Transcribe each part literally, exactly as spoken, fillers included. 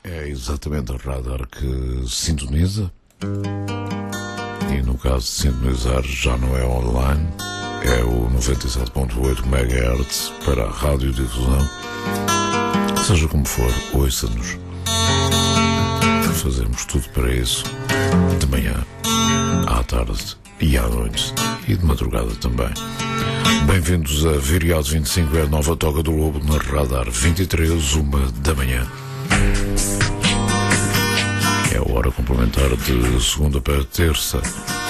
É exatamente a radar que sintoniza. E no caso de sintonizar já não é online, é o noventa e sete ponto oito megahertz para a radiodifusão. Seja como for, ouça-nos. Fazemos tudo para isso, de manhã, à tarde e à noite, e de madrugada também. Bem-vindos a Viriato vinte e cinco, é a nova Toca do Lobo na Radar vinte e três, uma da manhã. É a hora complementar de segunda para terça.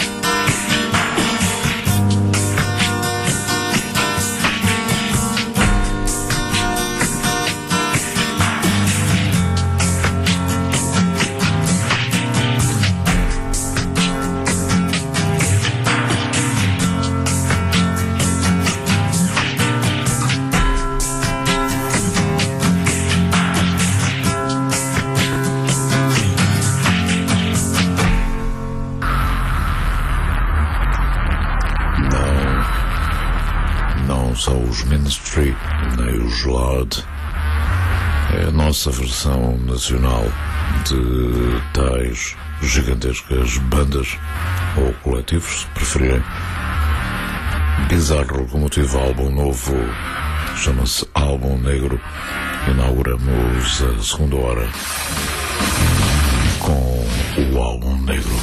Ministry, nem o Gelado. É a nossa versão nacional de tais gigantescas bandas ou coletivos, se preferirem. Bizarro Locomotivo, álbum novo, chama-se Álbum Negro. Inauguramos a segunda hora com o Álbum Negro.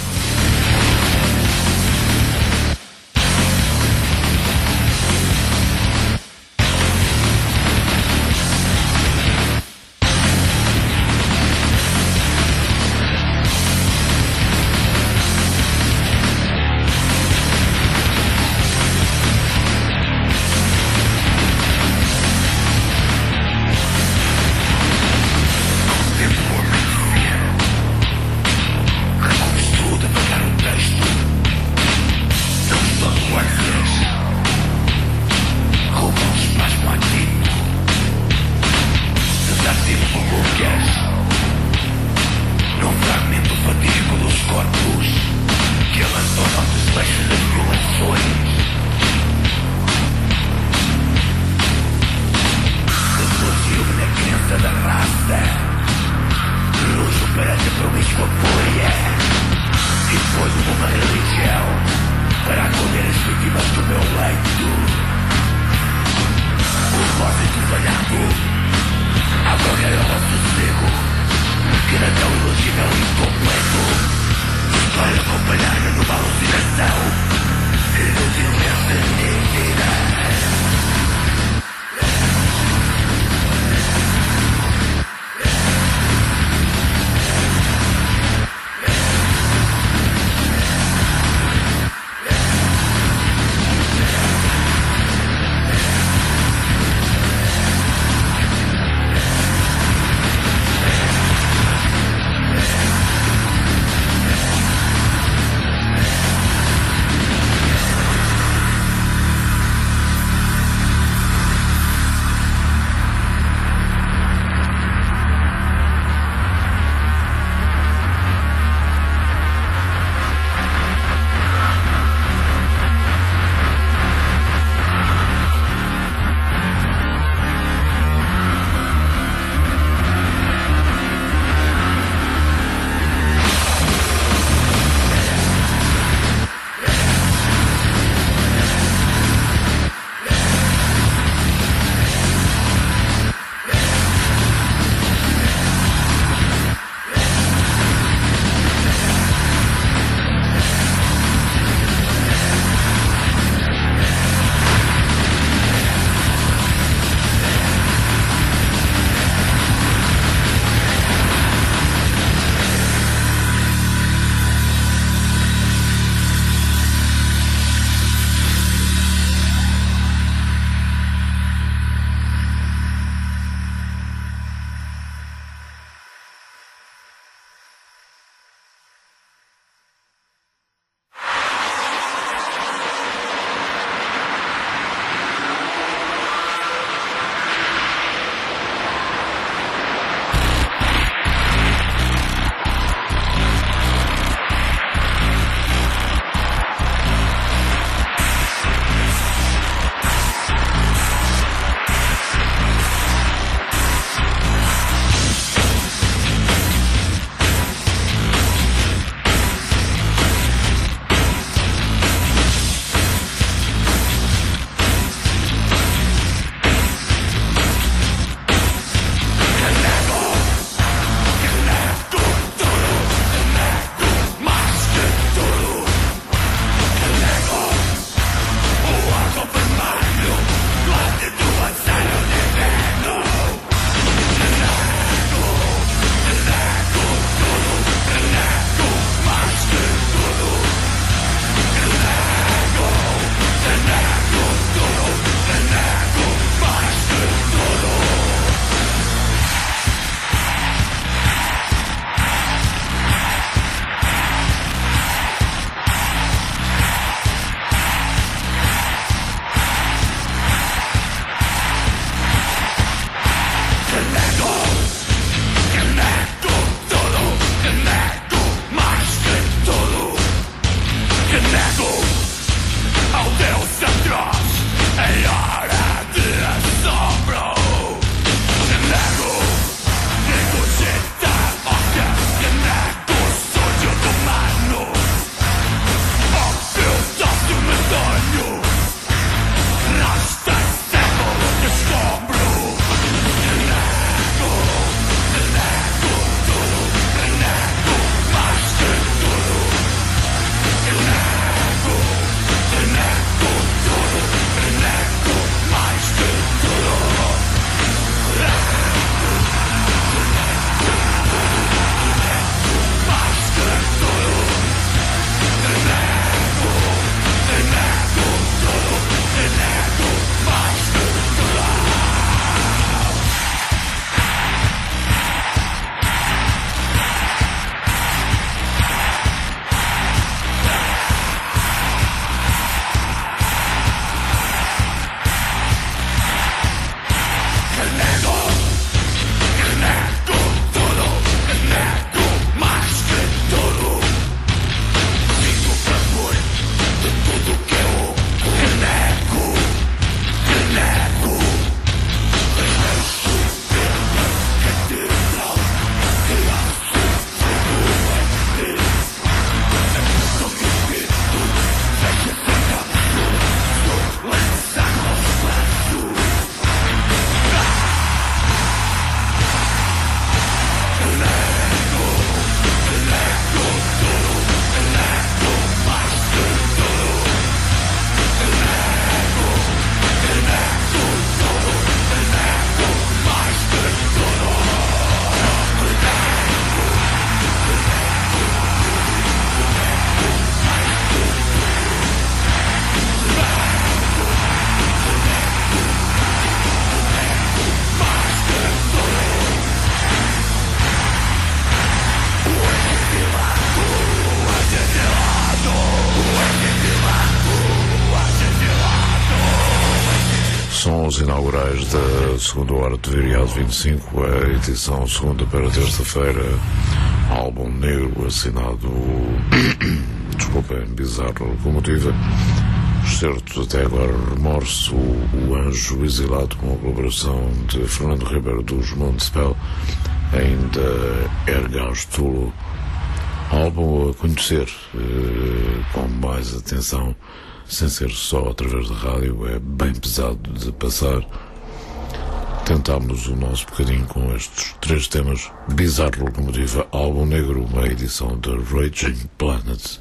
São os inaugurais da segunda hora de Virial vinte e cinco, a edição segunda para terça-feira, álbum negro assinado, desculpem, Bizarro Locomotiva, excerto até agora Remorso, o Anjo Exilado, com a colaboração de Fernando Ribeiro dos Montespel, ainda Ergas Tulo, álbum a conhecer eh, com mais atenção, sem ser só através da rádio, é bem pesado de passar. Tentámos o nosso bocadinho com estes três temas. Bizarro Locomotiva, álbum negro, uma edição da Raging Planet.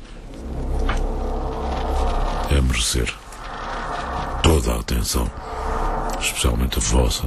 É merecer toda a atenção, especialmente a vossa.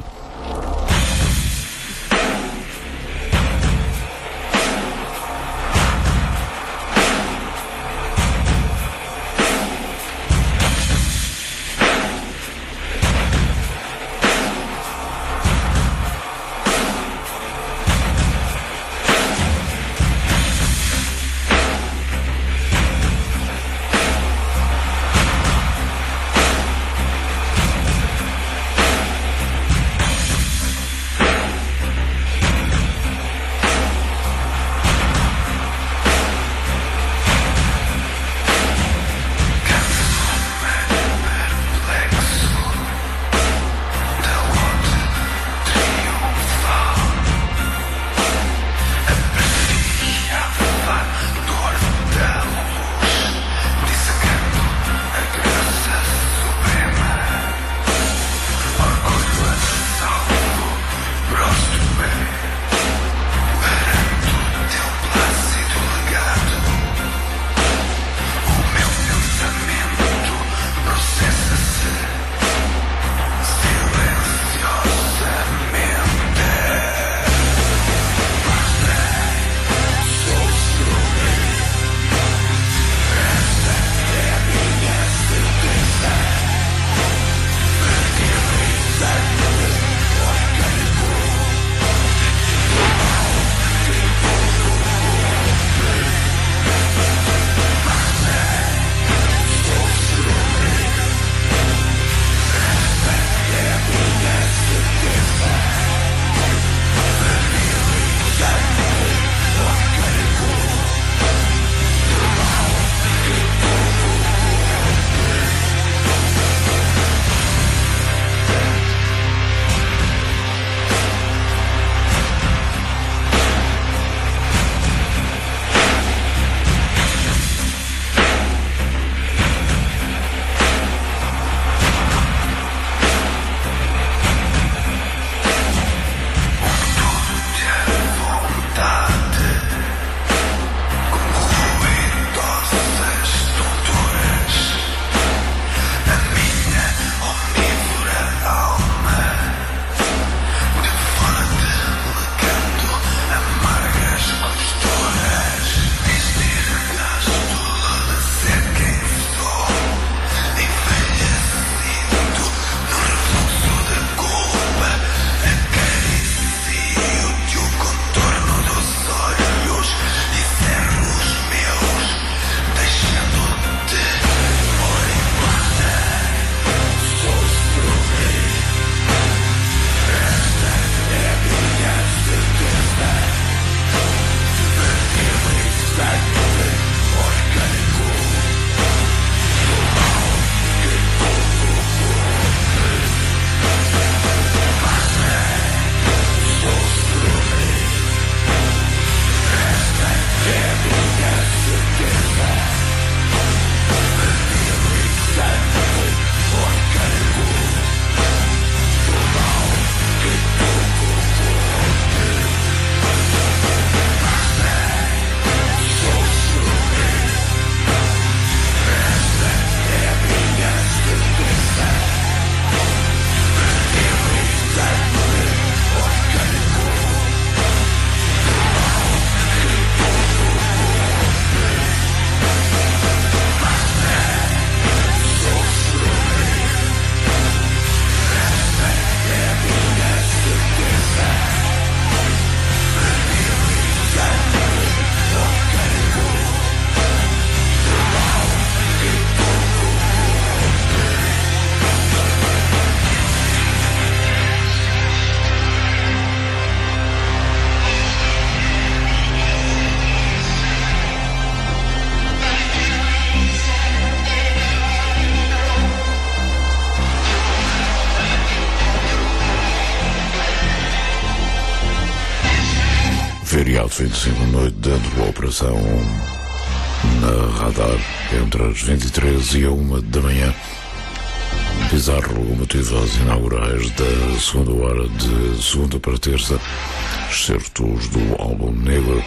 Chiado vinte e cinco noite dentro da operação na Radar entre as vinte e três e a uma da manhã. Bizarro locomotivas inaugurais da segunda hora de segunda para terça, excertos do álbum negro,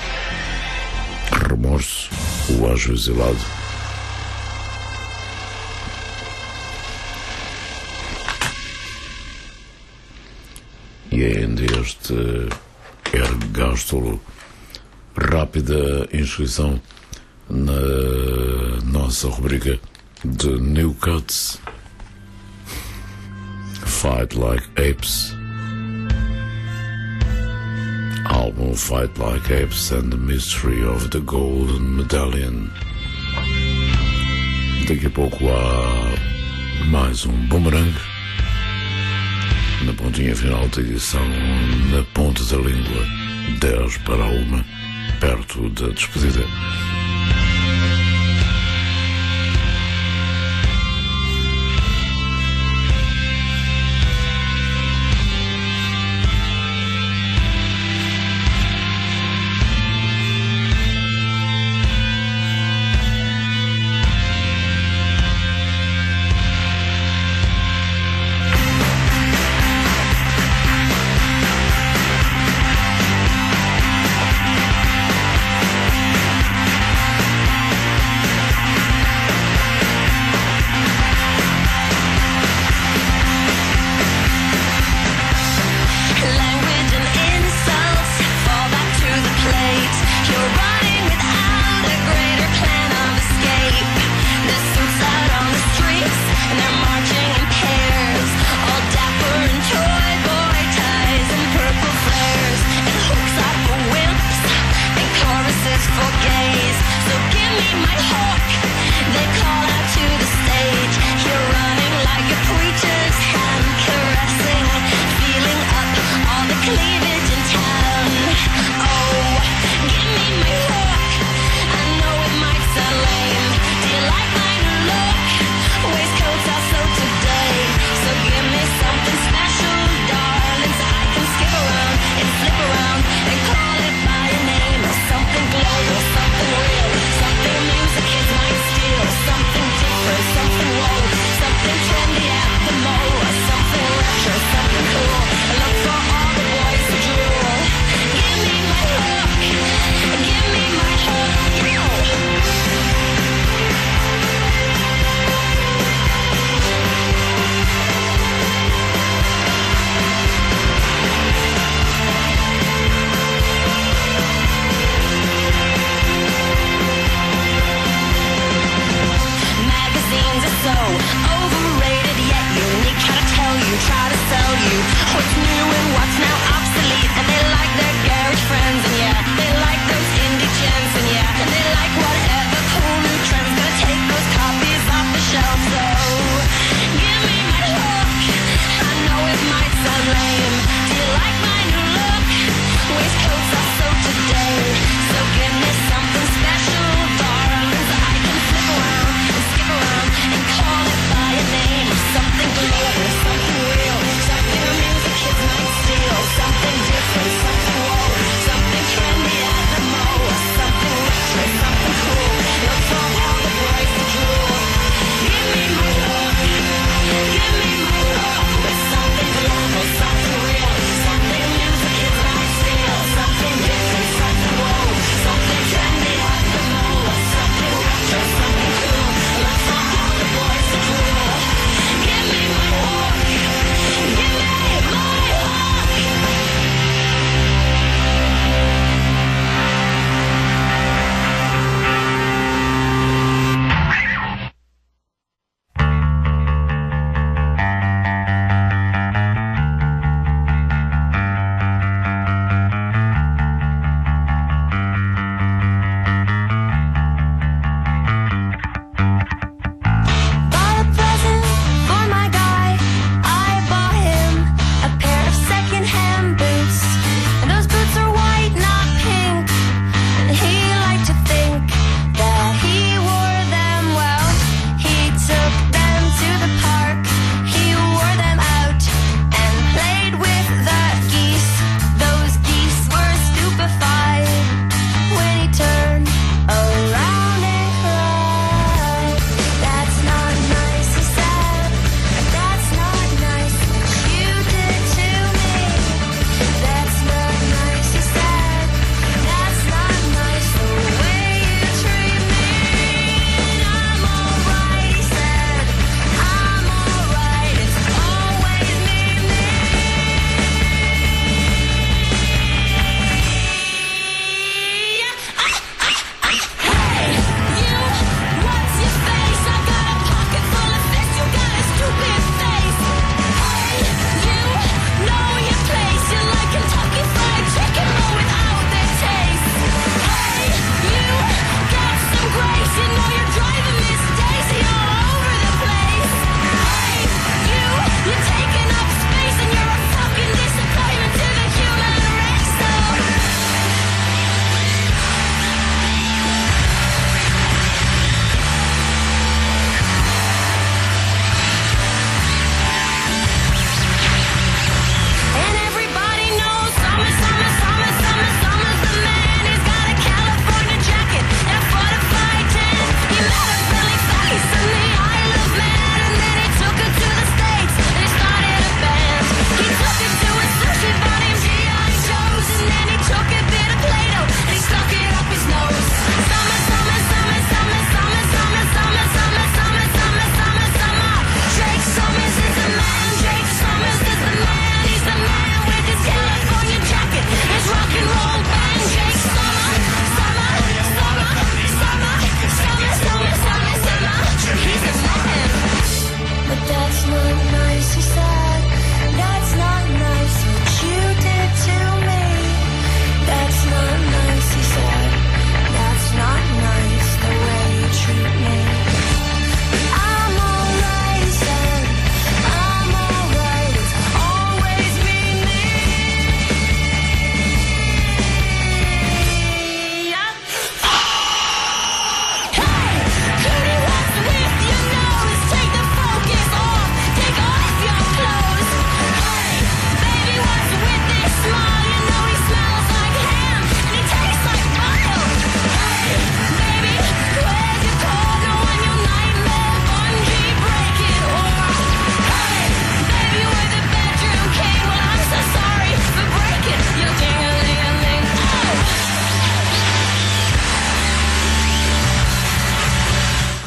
Remorso, o Anjo Exilado. E ainda este ergástolo, rápida inscrição na nossa rubrica de New Cuts. Fight Like Apes, album Fight Like Apes and the Mystery of the Golden Medallion. Daqui a pouco há mais um boomerang na pontinha final da edição, na ponta da língua, dez para uma, perto da despedida.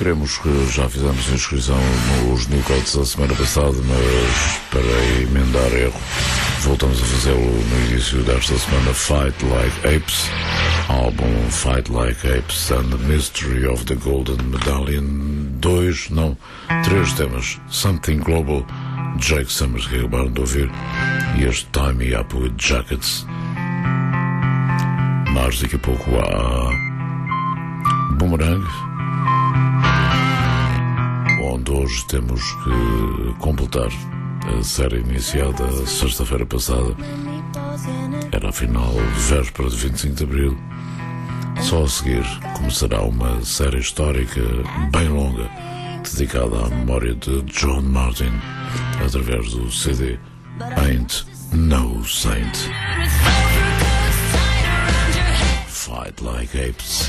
queremos que já fizemos inscrição nos Nicotes a semana passada, mas para emendar erro, voltamos a fazê-lo no início desta semana. Fight Like Apes, álbum Fight Like Apes and the Mystery of the Golden Medallion. Dois, não, três temas. Something Global, Jake Summers, que acabaram de ouvir, e este Tie Me Up With Jackets. Mas daqui a pouco há Boomerang, onde hoje temos que completar a série iniciada sexta-feira passada. Era afinal véspera de vinte e cinco de Abril. Só a seguir começará uma série histórica bem longa dedicada à memória de John Martin através do C D Ain't No Saint. Fight Like Apes.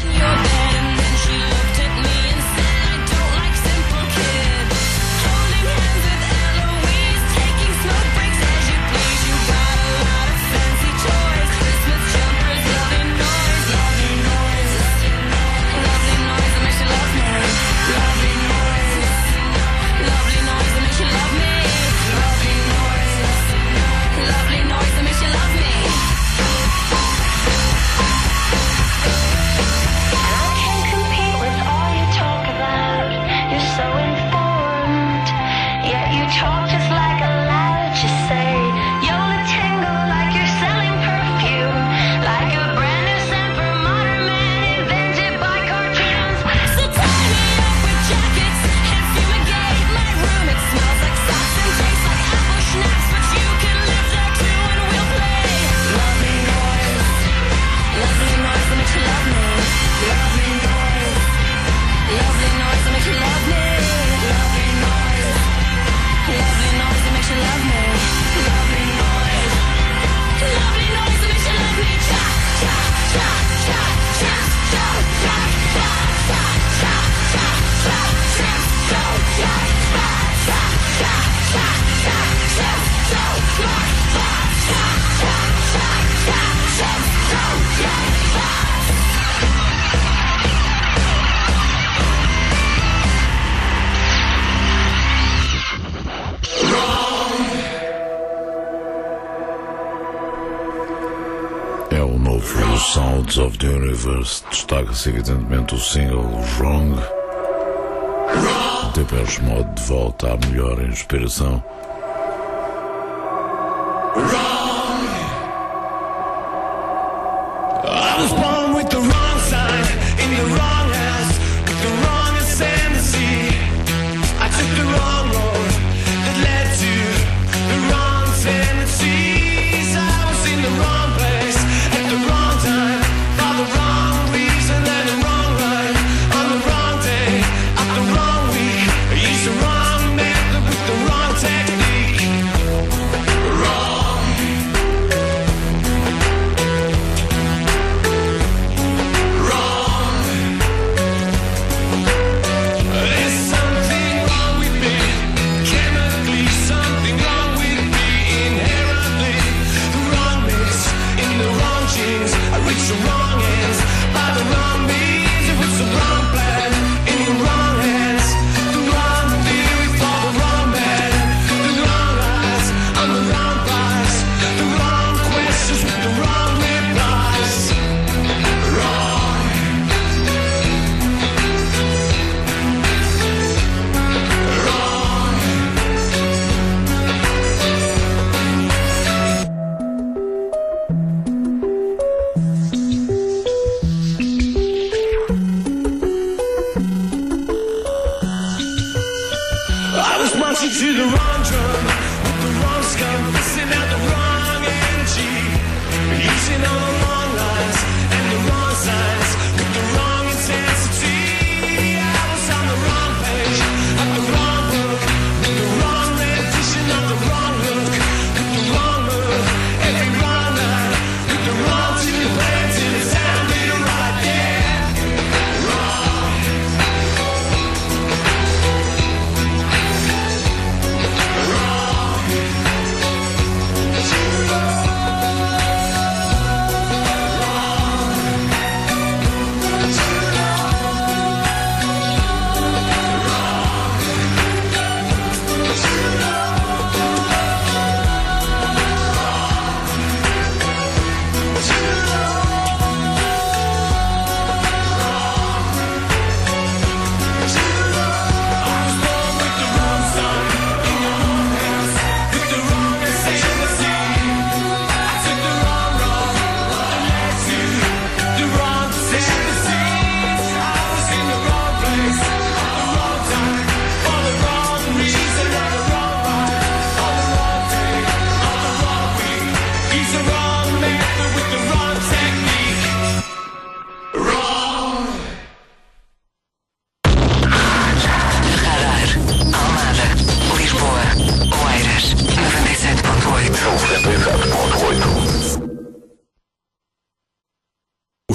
Sounds of the Universe, destaca-se evidentemente o single Wrong. Depeche Mode de volta à melhor inspiração. Wrong. I was born with the wrong sign in the wrong house with the wrong ascendancy. I took the wrong road that led to the wrong tendencies. I was in the wrong place at the wrong time for the wrong reason and the wrong ride on the wrong day at the wrong week. I used the wrong method with the wrong technique. Wrong. Wrong. There's something wrong with me.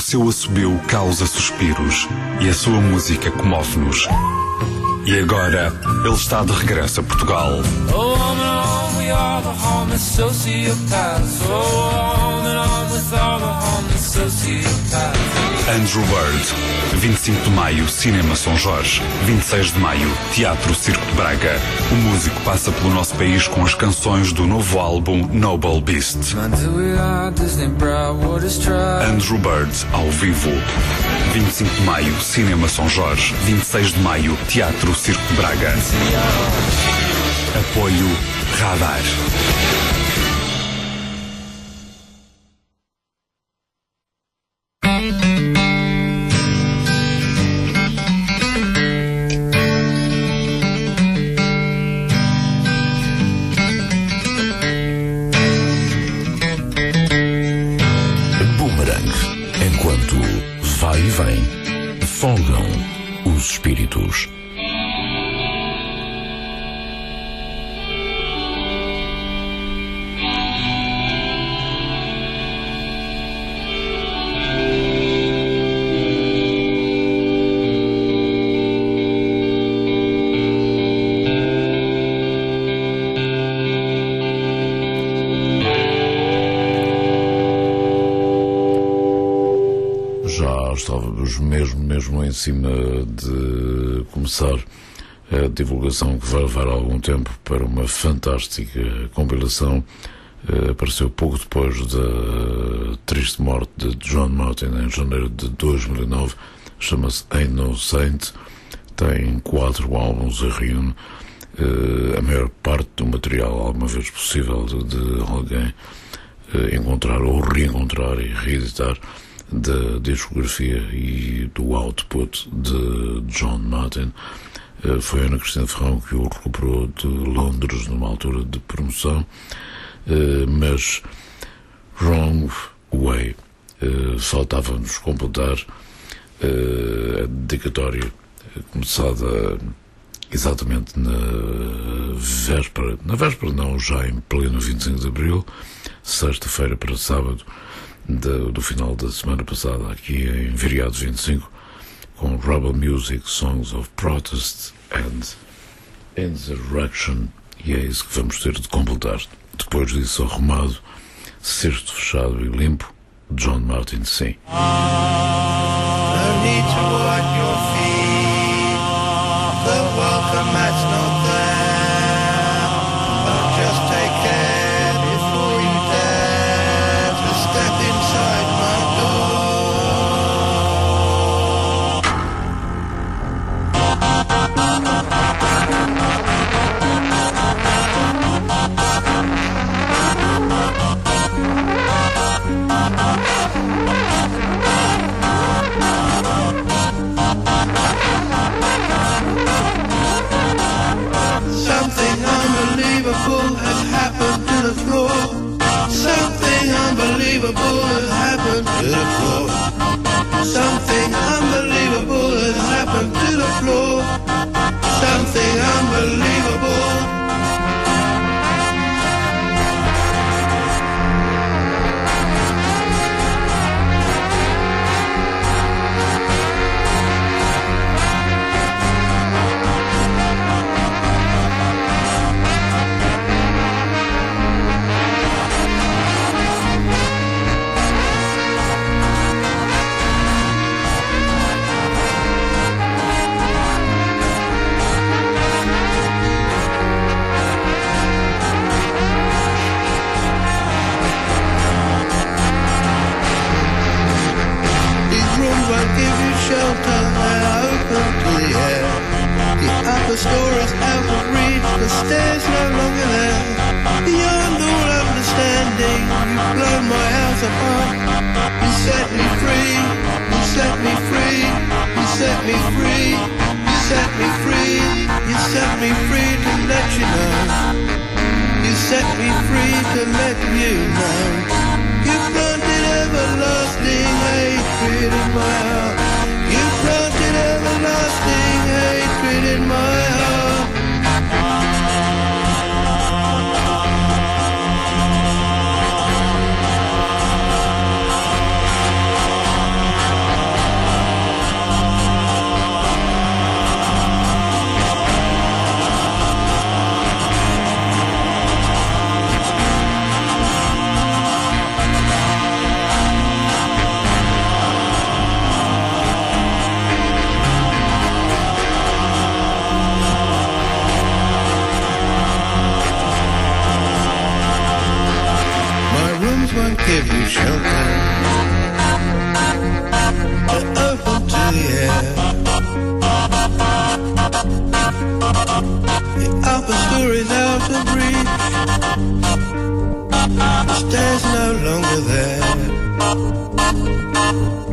seu assobio causa suspiros e a sua música comove-nos. E agora, ele está de regresso a Portugal. Oh, on and on, we are the homeless sociopaths. Oh, on and on with all the homeless sociopaths. Andrew Bird, vinte e cinco de maio, Cinema São Jorge. vinte e seis de maio, Teatro Circo de Braga. O músico passa pelo nosso país com as canções do novo álbum Noble Beast. Andrew Bird, ao vivo. vinte e cinco de maio, Cinema São Jorge. vinte e seis de maio, Teatro Circo de Braga. Apoio Radar. Vai e vem, folgam os espíritos. Estávamos mesmo, mesmo em cima de começar a divulgação que vai levar algum tempo para uma fantástica compilação. Apareceu pouco depois da triste morte de John Martin em janeiro de dois mil e nove. Chama-se Ain't No Saint. Tem quatro álbuns a reúne. A maior parte do material alguma vez possível de, de alguém encontrar ou reencontrar e reeditar da discografia e do output de John Martin. Foi a Ana Cristina Ferrão que o recuperou de Londres numa altura de promoção, mas Wrong Way. Faltava-nos completar a dedicatória começada exatamente na véspera, na véspera não, já em pleno vinte e cinco de abril, sexta-feira para sábado, Do, do final da semana passada, aqui em Viriato vinte e cinco, com Rebel Music, Songs of Protest and Insurrection, e é isso que vamos ter de completar. Depois disso, arrumado, cesto fechado e limpo, John Martin, sim. No need to wipe your feet, the welcome mat's not there, but just take care before you dare to step inside my door. Something unbelievable has happened to the floor. Something unbelievable has happened to the floor. Something unbelievable has happened to the floor. Something unbelievable. Shelter and open to the air. The upper story's out of reach, the stairs no longer there. Beyond all understanding, you've blown my house apart. You set me free, you set me free, you set me free, you set me free, you set me free to let you know. You set me free to let you know. You planted everlasting hatred in my heart. You planted everlasting hatred in my heart.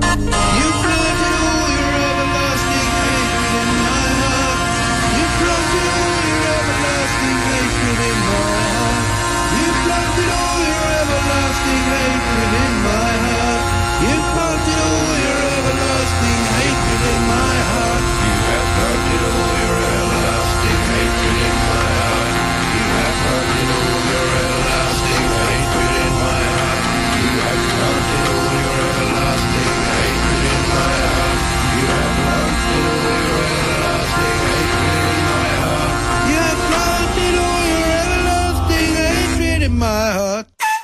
You planted all your everlasting hatred in my heart. You planted all your everlasting hatred in my heart. You planted all your everlasting hatred in my heart. You planted all your everlasting hatred in my heart. You have planted all your everlasting hatred in my heart. You have planted all your everlasting hatred in my heart. You have planted all your everlasting hatred in my heart. You have planted all your everlasting hatred in my heart. You have planted all your everlasting hatred in my heart.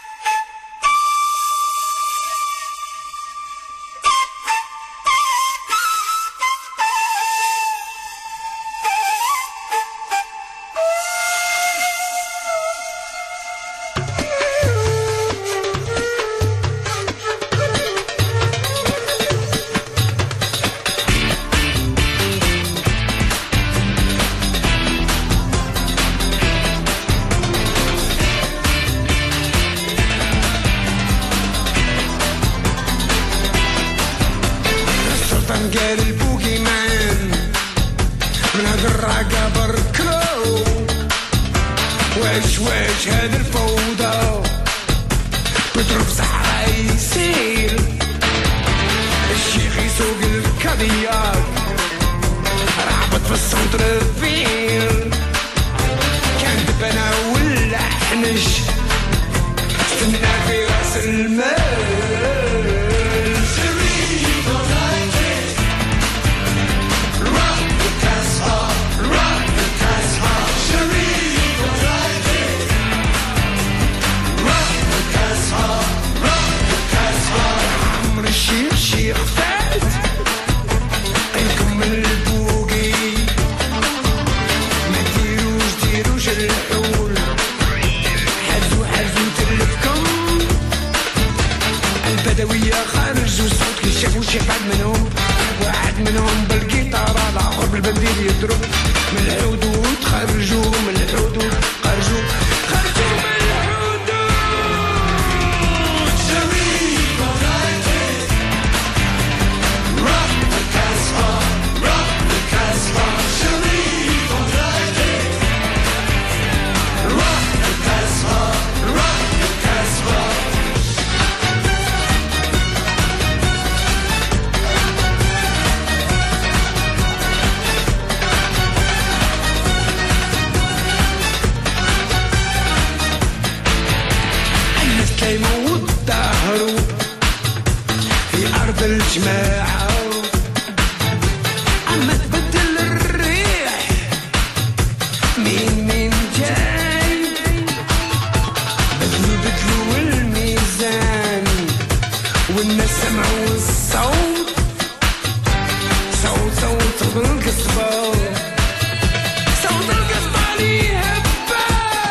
قال البوكي مان من هاد الراقة بركلو واش واش هاد الفوضى بضرب صحراء يسير الشيخ يسوق الكادياك رعبت في السنتر فيل كان دبنا ولا حنش استنى في راس المال الشيخ فات نكمل البوقي ما ديروش ديروش الحول حزو حزو تلفكم البدوية خرجوا صوت كي شافوا شي حد منهم واحد منهم بالقيطارة الآخر بالبنديل يضرب من الحدود خرجوا من الحدود خرجوا خرجوا من الجماعة أما تبدل الريح مين مين جاي بدلو بدلو الميزان والناس سمعوا الصوت صوت صوت بالقصبة صوت القصبة لي هبة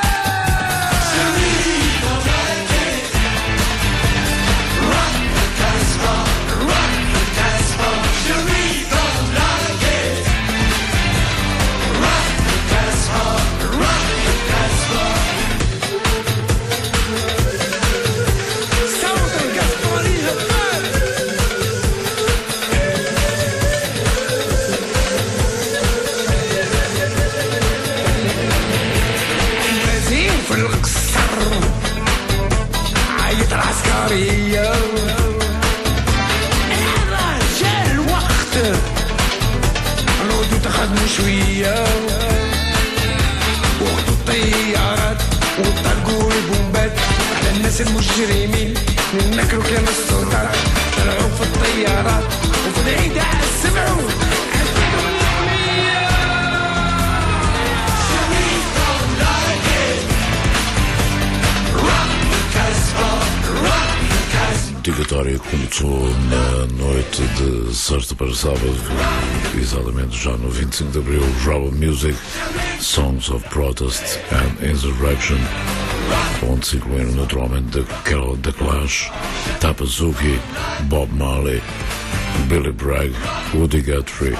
العسكرية هذا جا الوقت نعودو تخدمو شوية وقتو الطيارات وطلقو البومبات على الناس المجرمين نكرو كلام السلطات طلعو في الطيارات وفي العيدة سمعو Digatória começou na noite de sexta para sábado, exatamente já no vinte e cinco de abril. Rubber Music, Songs of Protest and Insurrection, onde se incluíram naturalmente The Clash, Tapazuki, Bob Marley, Billy Bragg, Woody Guthrie.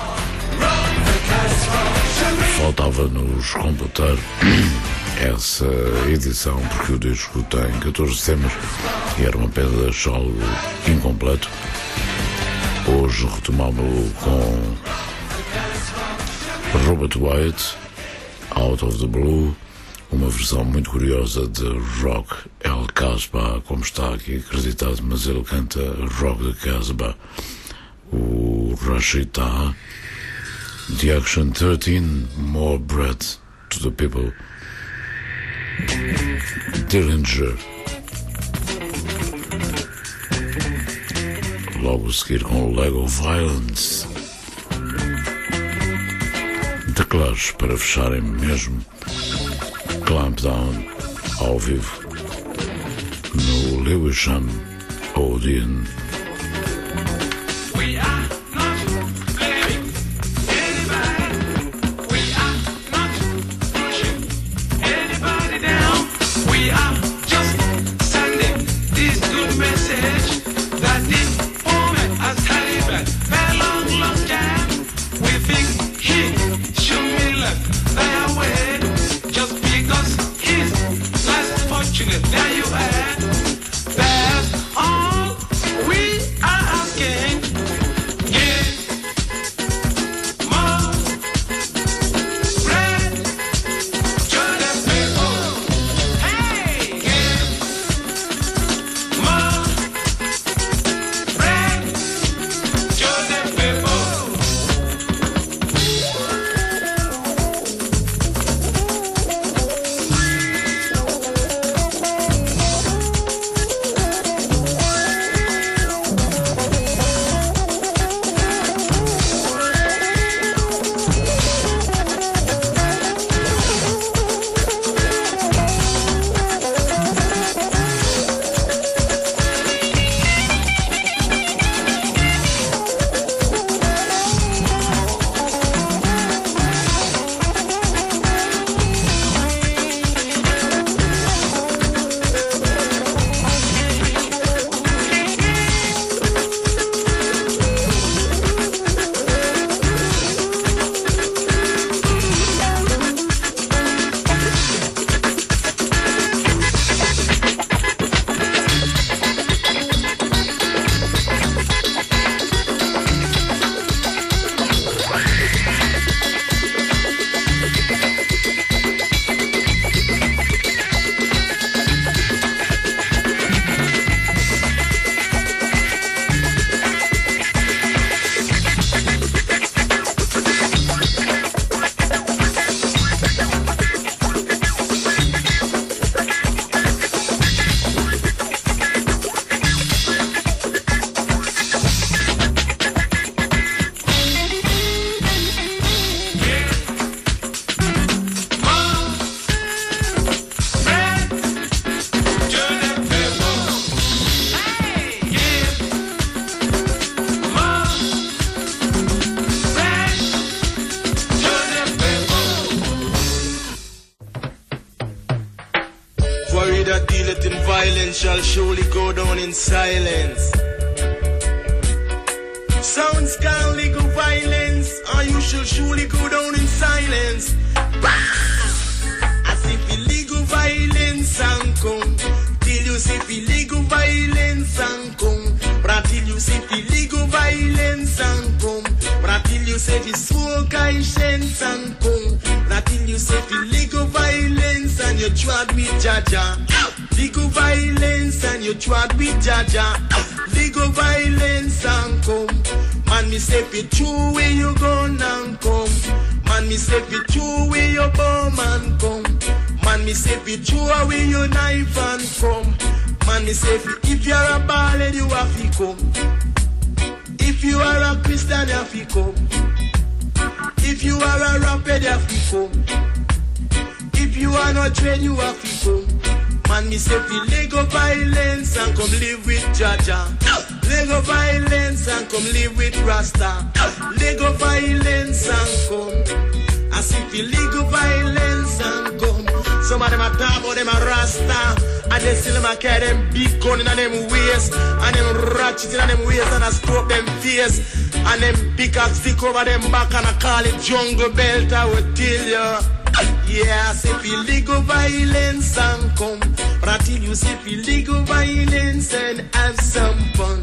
Faltava-nos completar essa edição porque o disco tem catorze temas e era uma pena deixá-lo incompleto. hoje retomamos com Robert Wyatt, Out of the Blue, uma versão muito curiosa de Rock El Casbah, como está aqui acreditado, mas ele canta Rock the Casbah. O Rashid Taha, The Action thirteen, More Bread to the People, Dillinger. Logo a seguir com o Lego Violence, The Clash, para fecharem mesmo, Clampdown ao vivo no Lewisham Odeon. There you are. That's all we are asking. Give more bread to the people. Hey, give more bread to the people. that dealeth in violence shall surely go down in silence. Sounds can legal violence, or you shall surely go down in silence. As if illegal violence and come, till you see illegal violence and come. But till you see illegal violence and come. But till you say the soul conscience and come. But till you say illegal violence and you trod with Jaja. Legal violence and you trod with Jaja. Legal violence and come. Man, me say it true where you gone and come. Man, me say it true where you bomb and come. Man, me say it true where you knife and come. Man, me say if you are a ballad, you have to come. If you are a Christian, you have to come. If you are a rapper, you have to come. If you are not trained, you have to come. Man, me say fi Lego violence and come live with Jaja. Lego violence and come live with Rasta. Lego violence and come. I see fi Lego violence and come. Some of them a talk about them a Rasta. And they still them a carry them big gun in them waist. And them ratchet in them waist and a stroke them face. And them big axe stick over them back and I call it jungle belt. I will tell you. Yeah, say illegal violence and come. But until you say illegal violence and have some fun.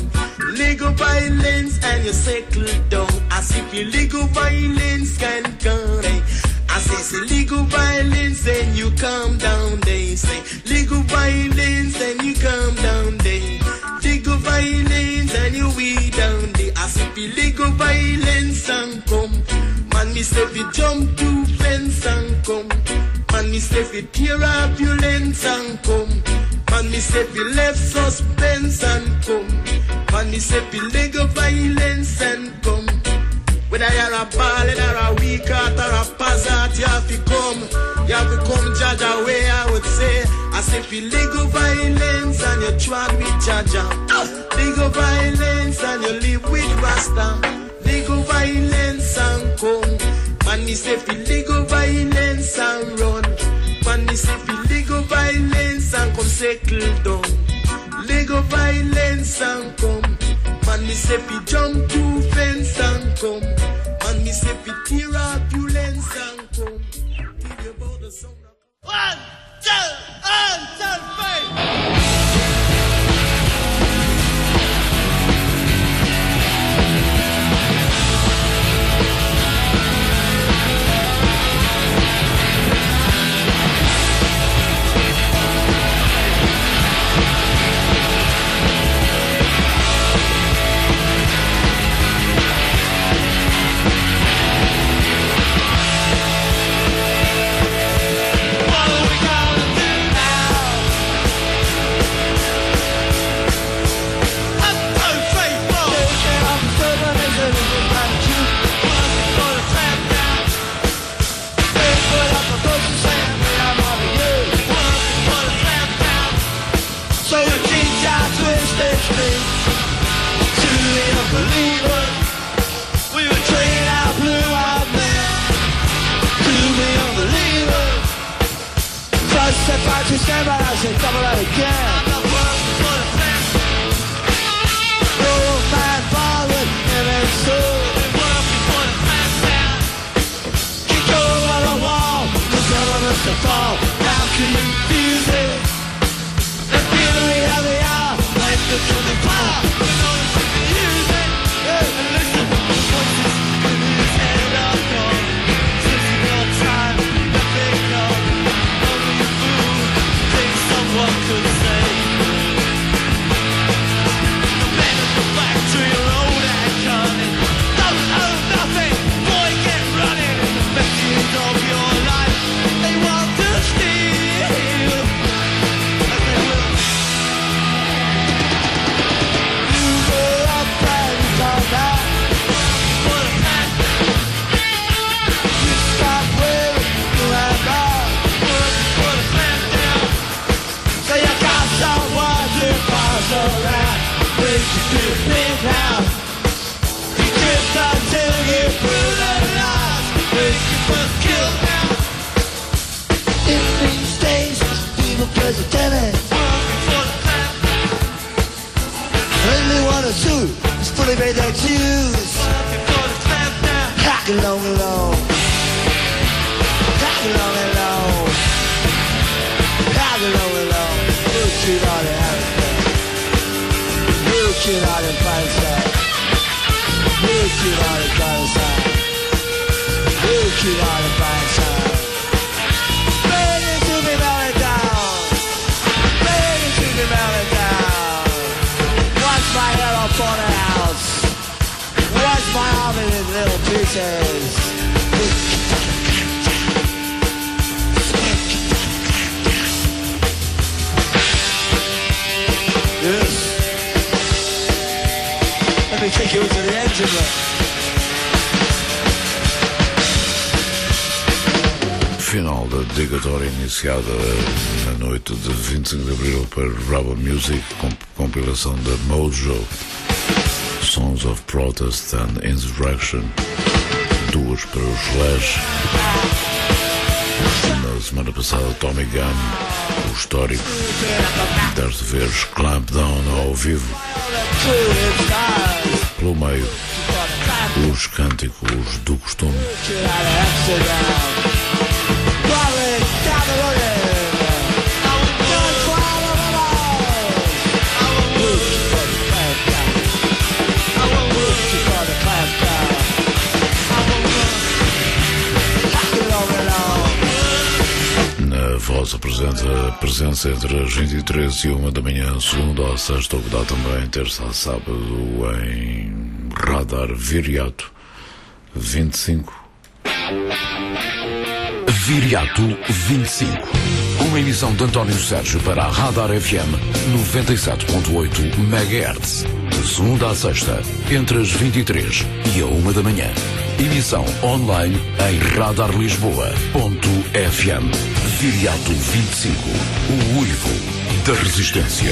legal violence and you settle down. As if illegal violence can come. I say, say legal violence and you calm down. They say legal violence and you calm down. They legal violence and you weed down. They I say illegal violence and come. Man, me say fi jump to fence and come. Man, me say fi tear up your lens and come. Man, me say fi left suspense and come. Man, me say fi legal violence and come. Whether you're a ballad or a weak heart or a passat, you have to come. You have to come judge away, I would say. I say fi legal violence and you trod with Jaja. Legal violence and you live with Rasta. Legal violence and come. Man, me say fi legal violence and run. Man, me say fi legal violence and come settle down. Legal violence and come. Man, me say fi jump to fence and come. Man, me say fi tear up your lens and come. Give you about the sound of one, two, one, two, three. To stand by, I said double that again. Old man forward and then soul. Keep going on the wall, cause some of us to fall. How can you feel it? The feeling we have the hour, like the coming power. We know that you can use it. Yeah. And listen to the voices in his head up on. Since you know time, nothing knows. What could say? The men at the factory road and cunning don't own nothing, boy get running. The messages of your life they want to steal, and they will. You go up and you come back. What a man. You stop where you have gone. Put a man down. So you got someone to pass around. Brings you to a big house. You drift until you brutalize. Brings you first killed now. In these days, people play the tennis. Working for the plan. When they want to sue, it's fully made their dues. Working for the plan now. Hack along along. Hack along along. Hack along along. Shoot out in Harrisburg. You shoot out in Palestine. You shoot out in Palestine. You shoot out in Palestine. Ready to be melted down. Ready to be melted down. Watch my head up on the house. Watch my arm in his little pieces. Yes. Let me take you to the engine room. Final da dedicatória iniciada na noite de vinte e cinco de abril para Rubber Music, com compilação da Mojo, Songs of Protest and Insurrection, duas para os Slash. Na semana passada, Tommy Gunn, o histórico, desta vez Clamp Down ao vivo. Pelo meio, os cânticos do costume. nossa presença, presença entre as vinte e três e uma da manhã, segunda a sexta, ou que dá também terça a sábado em Radar Viriato vinte e cinco. Viriato vinte e cinco. Uma emissão de António Sérgio para a Radar F M noventa e sete ponto oito megahertz. De segunda a sexta, entre as vinte e três e a uma da manhã. Emissão online em radar lisboa ponto f m. Viriato vinte e cinco. O uivo da resistência.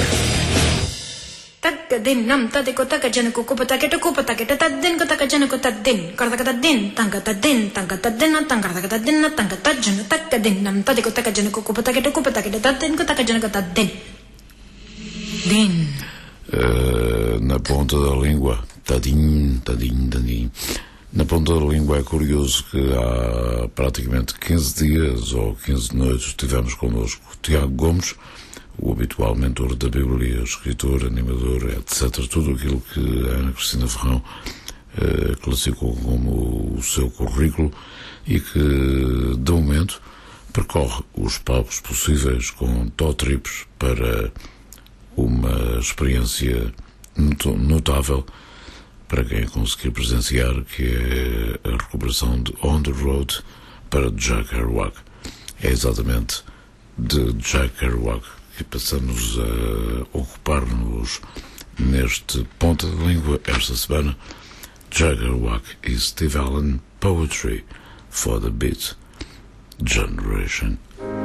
Din nam ta de kota ka jan ko ko pata ke to ko pata ke ta din kota ka jan ko ta din kar ta din tang ta din tang ta din tang kar ta din tang ta jan ta ka din nam ta de kota ka jan ko ko pata ke to ko pata ke ta din kota ka jan ko ta din din na ponta da língua tadim tadim tadim na ponta da língua. É curioso que há praticamente quinze dias ou quinze noites tivemos connosco Tiago Gomes, o habitual mentor da Bíblia, escritor, animador, etcétera. Tudo aquilo que a Ana Cristina Ferrão eh, classificou como o seu currículo e que, de momento, percorre os palcos possíveis com tó-trips para uma experiência notável para quem conseguir presenciar, que é a recuperação de On the Road para Jack Kerouac. É exatamente de Jack Kerouac que passamos a ocupar-nos neste ponta de língua esta semana. Jack Kerouac e Steve Allen, Poetry for the Beat Generation.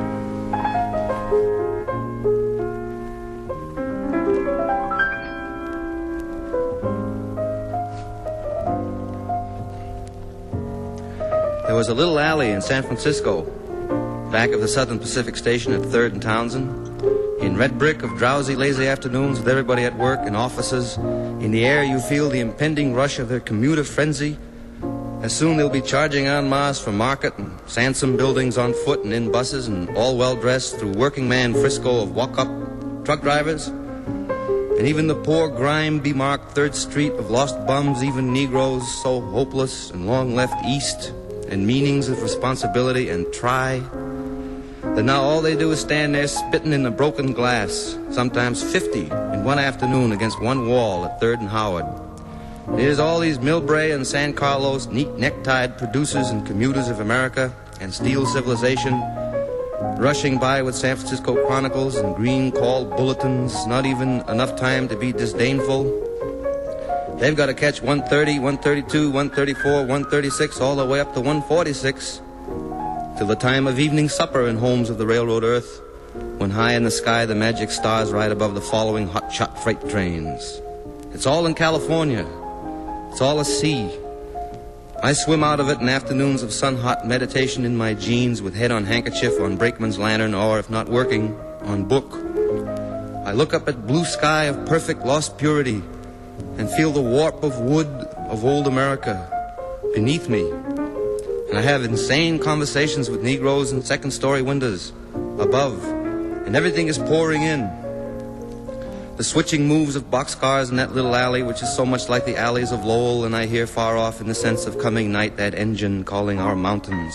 There was a little alley in San Francisco, back of the Southern Pacific Station at third and Townsend, in red brick of drowsy, lazy afternoons with everybody at work in offices. In the air you feel the impending rush of their commuter frenzy. As soon they'll be charging en masse for market and Sansom buildings on foot and in buses and all well-dressed through working man Frisco of walk-up truck drivers. And even the poor grime-bemarked Third Street of lost bums, even Negroes so hopeless and long left east, and meanings of responsibility and try, that now all they do is stand there spitting in the broken glass, sometimes fifty in one afternoon against one wall at third and Howard. There's all these Millbrae and San Carlos neat necktied producers and commuters of America and steel civilization rushing by with San Francisco Chronicles and green call bulletins, not even enough time to be disdainful. They've got to catch one thirty, one thirty-two, one thirty-four, one thirty-six, all the way up to one forty-six, till the time of evening supper in homes of the railroad earth, when high in the sky the magic stars ride above the following hot-shot freight trains. It's all in California. It's all a sea. I swim out of it in afternoons of sun-hot meditation in my jeans with head on handkerchief on brakeman's lantern, or, if not working, on book. I look up at blue sky of perfect lost purity and feel the warp of wood of old America beneath me. And I have insane conversations with Negroes in second-story windows above, and everything is pouring in. The switching moves of boxcars in that little alley, which is so much like the alleys of Lowell, and I hear far off in the sense of coming night that engine calling our mountains.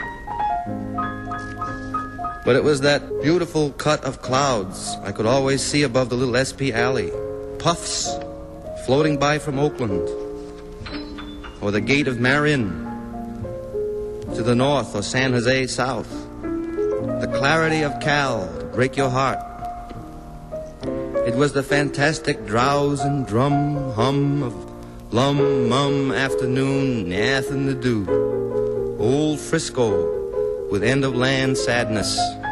But it was that beautiful cut of clouds I could always see above the little S P alley. Puffs floating by from Oakland, or the gate of Marin to the north, or San Jose south. The clarity of Cal to break your heart. It was the fantastic drowse and drum hum of lum mum afternoon, nothing to do. Old Frisco with end of land sadness.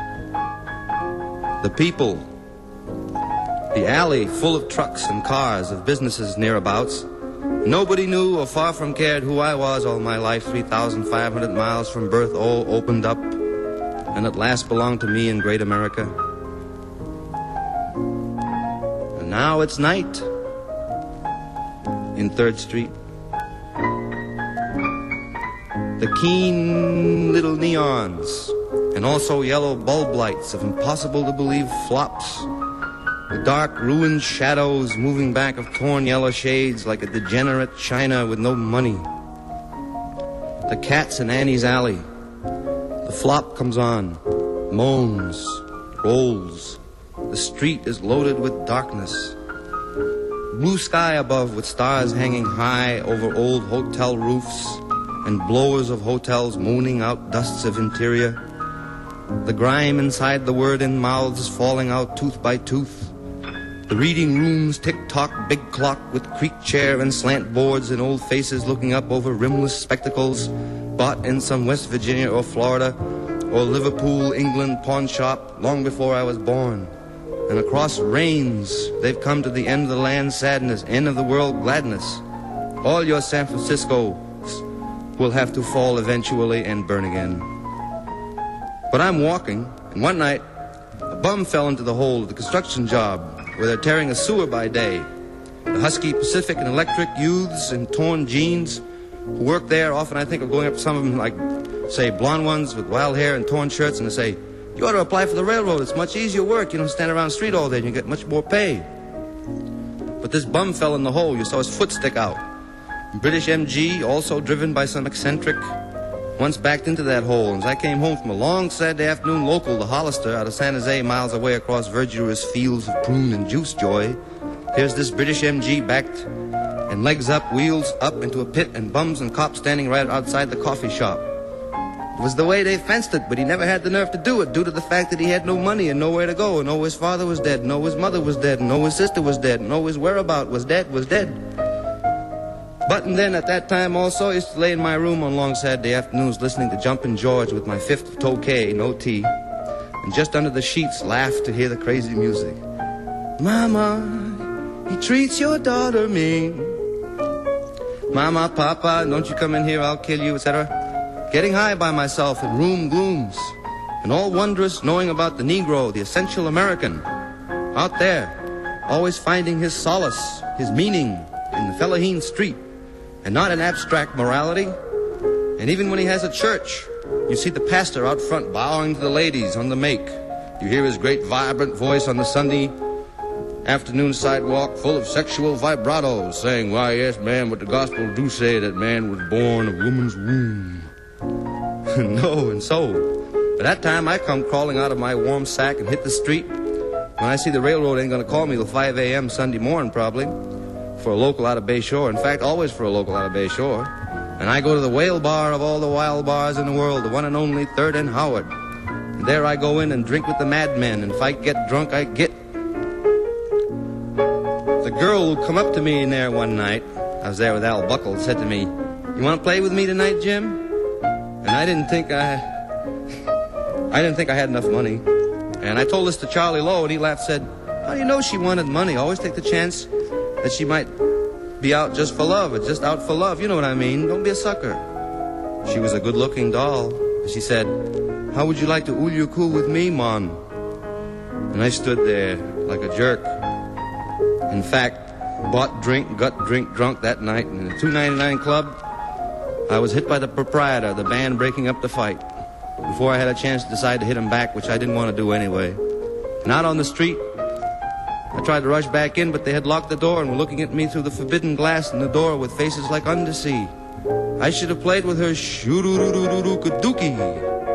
The people, the alley full of trucks and cars of businesses nearabouts. Nobody knew or far from cared who I was all my life. three thousand five hundred miles from birth, all opened up and at last belonged to me in great America. And now it's night in third Street. The keen little neons and also yellow bulb lights of impossible to believe flops. The dark ruined shadows moving back of torn yellow shades like a degenerate China with no money. The cats in Annie's alley. The flop comes on. moans, rolls. The street is loaded with darkness. Blue sky above with stars hanging high over old hotel roofs and blowers of hotels moaning out dusts of interior. The grime inside the word-in mouths falling out tooth by tooth. The reading rooms tick-tock, big clock with creak chair and slant boards and old faces looking up over rimless spectacles bought in some West Virginia or Florida or Liverpool, England pawn shop long before I was born. And across rains, they've come to the end of the land sadness, end of the world gladness. All your San Franciscos will have to fall eventually and burn again. But I'm walking, and one night, a bum fell into the hole of the construction job where they're tearing a sewer by day. The Husky Pacific and Electric youths in torn jeans who work there, often I think of going up to some of them like, say, blonde ones with wild hair and torn shirts, and they say, you ought to apply for the railroad. It's much easier work. You don't stand around the street all day and you get much more pay. But this bum fell in the hole. You saw his foot stick out. British M G, also driven by some eccentric, once backed into that hole. And as I came home from a long Saturday afternoon local to Hollister out of San Jose, miles away across verdurous fields of prune and juice joy, here's this British M G backed and legs up, wheels up into a pit, and bums and cops standing right outside the coffee shop. It was the way they fenced it, but he never had the nerve to do it due to the fact that he had no money and nowhere to go, and oh, his father was dead, and oh, his mother was dead, and oh, his sister was dead, and oh, his whereabout was dead, was dead. But and then at that time also, I used to lay in my room on long Saturday afternoons listening to Jumpin' George with my fifth of Tokay, no tea, and just under the sheets laugh to hear the crazy music. Mama, he treats your daughter mean. Mama, Papa, don't you come in here, I'll kill you, et cetera. Getting high by myself in room glooms, and all wondrous knowing about the Negro, the essential American, out there, always finding his solace, his meaning in the Fellaheen street, and not in abstract morality. And even when he has a church, you see the pastor out front bowing to the ladies on the make. You hear his great vibrant voice on the Sunday afternoon sidewalk full of sexual vibratos saying, why, yes, man, but the gospel do say that man was born of woman's womb. No, and so, by that time I come crawling out of my warm sack and hit the street. When I see the railroad ain't gonna call me till five a.m. Sunday morning probably, for a local out of Bay Shore. In fact, always for a local out of Bay Shore. And I go to the whale bar of all the wild bars in the world, the one and only Third and Howard. And there I go in and drink with the madmen, and if I get drunk, I get. The girl who come up to me in there one night, I was there with Al Buckle, said to me, you want to play with me tonight, Jim? And I didn't think I, I didn't think I had enough money. And I told this to Charlie Lowe, and he laughed, said, how do you know she wanted money? Always take the chance that she might be out just for love, or just out for love. You know what I mean? Don't be a sucker. She was a good-looking doll. She said, how would you like to ulyuku with me, Mon? And I stood there like a jerk. In fact, bought drink, got drink drunk that night in the two ninety-nine club. I was hit by the proprietor, the band breaking up the fight, before I had a chance to decide to hit him back, which I didn't want to do anyway. And out on the street, I tried to rush back in, but they had locked the door and were looking at me through the forbidden glass in the door with faces like undersea. I should have played with her shoo-doo-doo-doo-doo-doo-doo-dookie.